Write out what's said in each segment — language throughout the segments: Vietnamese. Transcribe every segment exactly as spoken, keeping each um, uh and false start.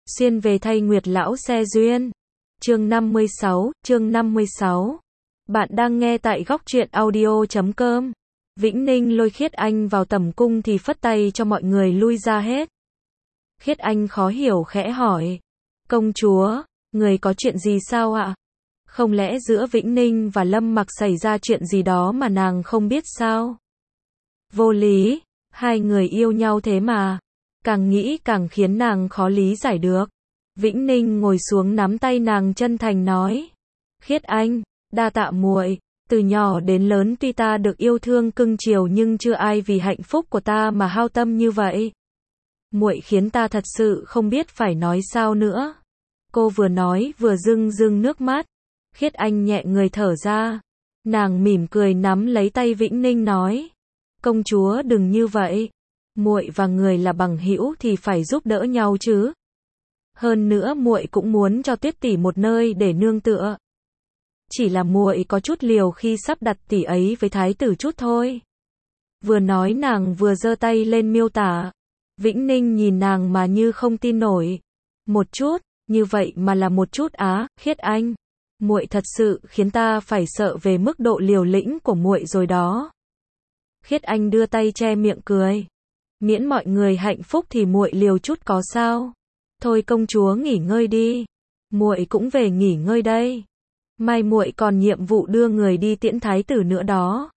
Xuyên về thay Nguyệt lão xe duyên. Chương năm mươi sáu, chương năm mươi sáu. Bạn đang nghe tại góc truyện audio chấm com. Vĩnh Ninh lôi Khiết Anh vào tầm cung thì phất tay cho mọi người lui ra hết. Khiết Anh khó hiểu khẽ hỏi. Công chúa, người có chuyện gì sao ạ? Không lẽ giữa Vĩnh Ninh và Lâm Mặc xảy ra chuyện gì đó mà nàng không biết sao? Vô lý, hai người yêu nhau thế mà. Càng nghĩ càng khiến nàng khó lý giải được. Vĩnh Ninh ngồi xuống nắm tay nàng chân thành nói. Khiết Anh, đa tạ muội, từ nhỏ đến lớn tuy ta được yêu thương cưng chiều nhưng chưa ai vì hạnh phúc của ta mà hao tâm như vậy. Muội khiến ta thật sự không biết phải nói sao nữa. Cô vừa nói vừa rưng rưng nước mắt. Khiết Anh nhẹ người thở ra. Nàng mỉm cười nắm lấy tay Vĩnh Ninh nói. Công chúa đừng như vậy. Muội và người là bằng hữu thì phải giúp đỡ nhau chứ. Hơn nữa muội cũng muốn cho Tuyết tỷ một nơi để nương tựa. Chỉ là muội có chút liều khi sắp đặt tỷ ấy với thái tử chút thôi. Vừa nói nàng vừa giơ tay lên miêu tả. Vĩnh Ninh nhìn nàng mà như không tin nổi. Một chút, như vậy mà là một chút á, Khiết Anh. Muội thật sự khiến ta phải sợ về mức độ liều lĩnh của muội rồi đó. Khiết Anh đưa tay che miệng cười. Miễn mọi người hạnh phúc thì muội liều chút có sao? Thôi công chúa nghỉ ngơi đi. Muội cũng về nghỉ ngơi đây. Mai muội còn nhiệm vụ đưa người đi tiễn thái tử nữa đó.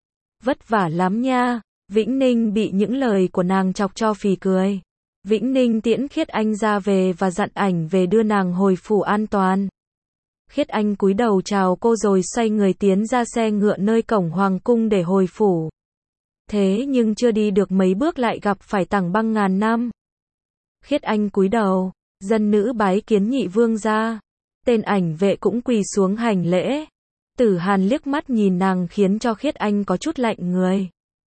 Vất vả lắm nha. Vĩnh Ninh bị những lời của nàng chọc cho phì cười. Vĩnh Ninh tiễn Khiết Anh ra về và dặn ảnh về đưa nàng hồi phủ an toàn. Khiết Anh cúi đầu chào cô rồi xoay người tiến ra xe ngựa nơi cổng hoàng cung để hồi phủ. Thế nhưng chưa đi được mấy bước lại gặp phải Tằng Băng ngàn năm. Khiết Anh cúi đầu, dân nữ bái kiến nhị vương gia. Tên ảnh vệ cũng quỳ xuống hành lễ. Tử Hàn liếc mắt nhìn nàng khiến cho Khiết Anh có chút lạnh người.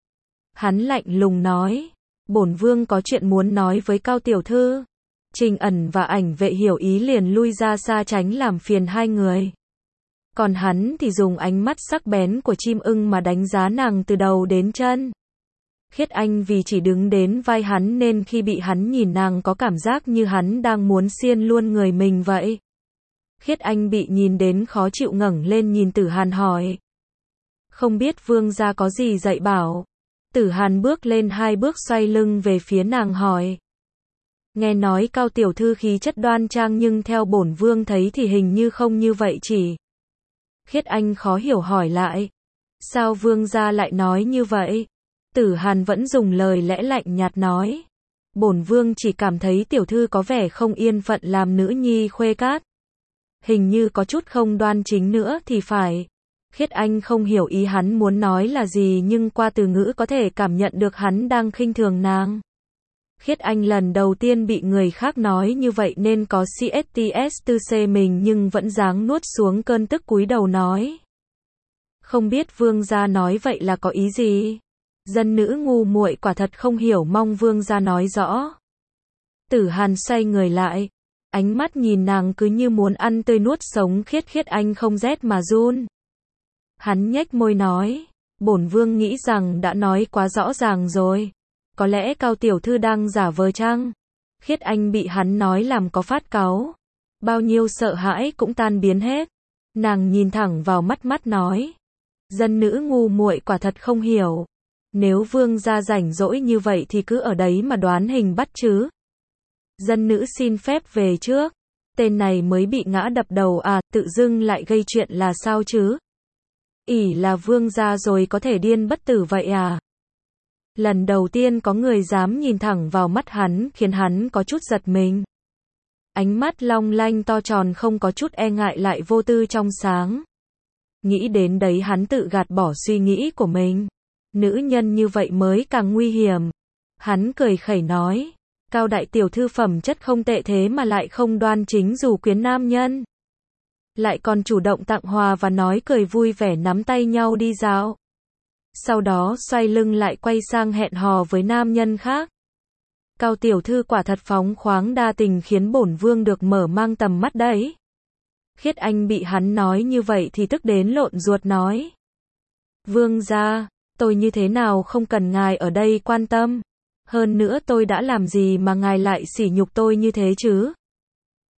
Hắn lạnh lùng nói, bổn vương có chuyện muốn nói với Cao tiểu thư. Trình Ẩn và ảnh vệ hiểu ý liền lui ra xa tránh làm phiền hai người. Còn hắn thì dùng ánh mắt sắc bén của chim ưng mà đánh giá nàng từ đầu đến chân. Khiết Anh vì chỉ đứng đến vai hắn nên khi bị hắn nhìn nàng có cảm giác như hắn đang muốn xiên luôn người mình vậy. Khiết Anh bị nhìn đến khó chịu ngẩng lên nhìn Tử Hàn hỏi. Không biết vương gia có gì dạy bảo. Tử Hàn bước lên hai bước xoay lưng về phía nàng hỏi. Nghe nói Cao tiểu thư khí chất đoan trang nhưng theo bổn vương thấy thì hình như không như vậy chỉ. Khiết Anh khó hiểu hỏi lại. Sao vương gia lại nói như vậy? Tử Hàn vẫn dùng lời lẽ lạnh nhạt nói. Bổn vương chỉ cảm thấy tiểu thư có vẻ không yên phận làm nữ nhi khuê cát. Hình như có chút không đoan chính nữa thì phải. Khiết Anh không hiểu ý hắn muốn nói là gì nhưng qua từ ngữ có thể cảm nhận được hắn đang khinh thường nàng. Khiết Anh lần đầu tiên bị người khác nói như vậy nên có cts tư c mình nhưng vẫn dáng nuốt xuống cơn tức cúi đầu nói. Không biết vương gia nói vậy là có ý gì? Dân nữ ngu muội quả thật không hiểu mong vương gia nói rõ. Tử Hàn xoay người lại. Ánh mắt nhìn nàng cứ như muốn ăn tươi nuốt sống Khiết Khiết Anh không rét mà run. Hắn nhếch môi nói. Bổn vương nghĩ rằng đã nói quá rõ ràng rồi. Có lẽ Cao tiểu thư đang giả vờ chăng? Khiết Anh bị hắn nói làm có phát cáu. Bao nhiêu sợ hãi cũng tan biến hết. Nàng nhìn thẳng vào mắt mắt nói. Dân nữ ngu muội quả thật không hiểu. Nếu vương gia rảnh rỗi như vậy thì cứ ở đấy mà đoán hình bắt chứ. Dân nữ xin phép về trước. Tên này mới bị ngã đập đầu à, tự dưng lại gây chuyện là sao chứ? ỷ là vương gia rồi có thể điên bất tử vậy à? Lần đầu tiên có người dám nhìn thẳng vào mắt hắn khiến hắn có chút giật mình. Ánh mắt long lanh to tròn không có chút e ngại lại vô tư trong sáng. Nghĩ đến đấy hắn tự gạt bỏ suy nghĩ của mình. Nữ nhân như vậy mới càng nguy hiểm. Hắn cười khẩy nói. Cao đại tiểu thư phẩm chất không tệ thế mà lại không đoan chính dù quyến nam nhân. Lại còn chủ động tặng hoa và nói cười vui vẻ nắm tay nhau đi dạo. Sau đó xoay lưng lại quay sang hẹn hò với nam nhân khác. Cao tiểu thư quả thật phóng khoáng đa tình khiến bổn vương được mở mang tầm mắt đấy. Khiết Anh bị hắn nói như vậy thì tức đến lộn ruột nói. Vương gia, tôi như thế nào không cần ngài ở đây quan tâm. Hơn nữa tôi đã làm gì mà ngài lại sỉ nhục tôi như thế chứ?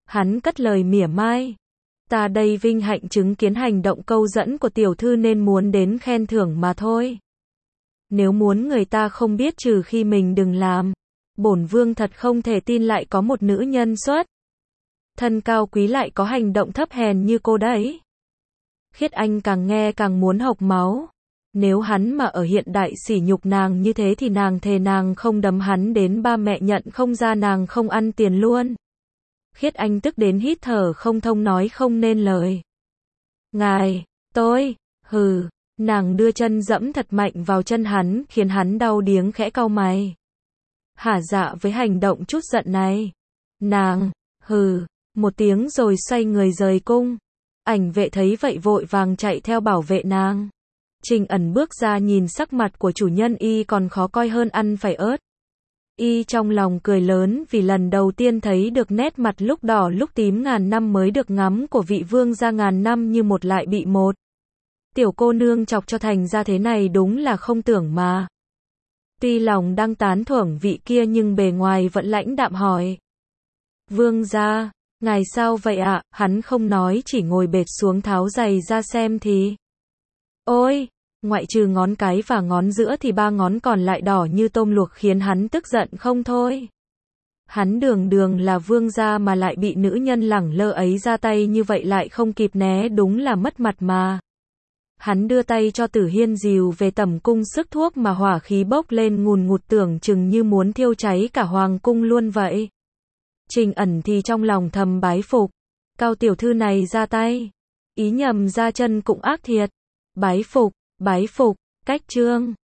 Hắn cất lời mỉa mai. Ta đây vinh hạnh chứng kiến hành động câu dẫn của tiểu thư nên muốn đến khen thưởng mà thôi. Nếu muốn người ta không biết trừ khi mình đừng làm. Bổn vương thật không thể tin lại có một nữ nhân xuất thân cao quý lại có hành động thấp hèn như cô đấy. Khiết Anh càng nghe càng muốn hộc máu. Nếu hắn mà ở hiện đại sỉ nhục nàng như thế thì nàng thề nàng không đấm hắn đến ba mẹ nhận không ra nàng không ăn tiền luôn. Khiết Anh tức đến hít thở không thông nói không nên lời. Ngài, tôi, hừ, nàng đưa chân dẫm thật mạnh vào chân hắn khiến hắn đau điếng khẽ cau mày. Hả dạ với hành động chút giận này. Nàng, hừ, một tiếng rồi xoay người rời cung. Ảnh vệ thấy vậy vội vàng chạy theo bảo vệ nàng. Trình Ẩn bước ra nhìn sắc mặt của chủ nhân y còn khó coi hơn ăn phải ớt. Y trong lòng cười lớn vì lần đầu tiên thấy được nét mặt lúc đỏ lúc tím ngàn năm mới được ngắm của vị vương gia ngàn năm như một lại bị một. Tiểu cô nương chọc cho thành ra thế này đúng là không tưởng mà. Tuy lòng đang tán thưởng vị kia nhưng bề ngoài vẫn lãnh đạm hỏi. Vương gia, ngài sao vậy ạ? Hắn không nói chỉ ngồi bệt xuống tháo giày ra xem thì. Ôi! Ngoại trừ ngón cái và ngón giữa thì ba ngón còn lại đỏ như tôm luộc khiến hắn tức giận không thôi. Hắn đường đường là vương gia mà lại bị nữ nhân lẳng lơ ấy ra tay như vậy lại không kịp né đúng là mất mặt mà. Hắn đưa tay cho Tử Hiên dìu về tẩm cung sức thuốc mà hỏa khí bốc lên ngùn ngụt tưởng chừng như muốn thiêu cháy cả hoàng cung luôn vậy. Trình Ẩn thì trong lòng thầm bái phục. Cao tiểu thư này ra tay. Ý nhầm ra chân cũng ác thiệt. Bái phục. Bái phục, cách trương.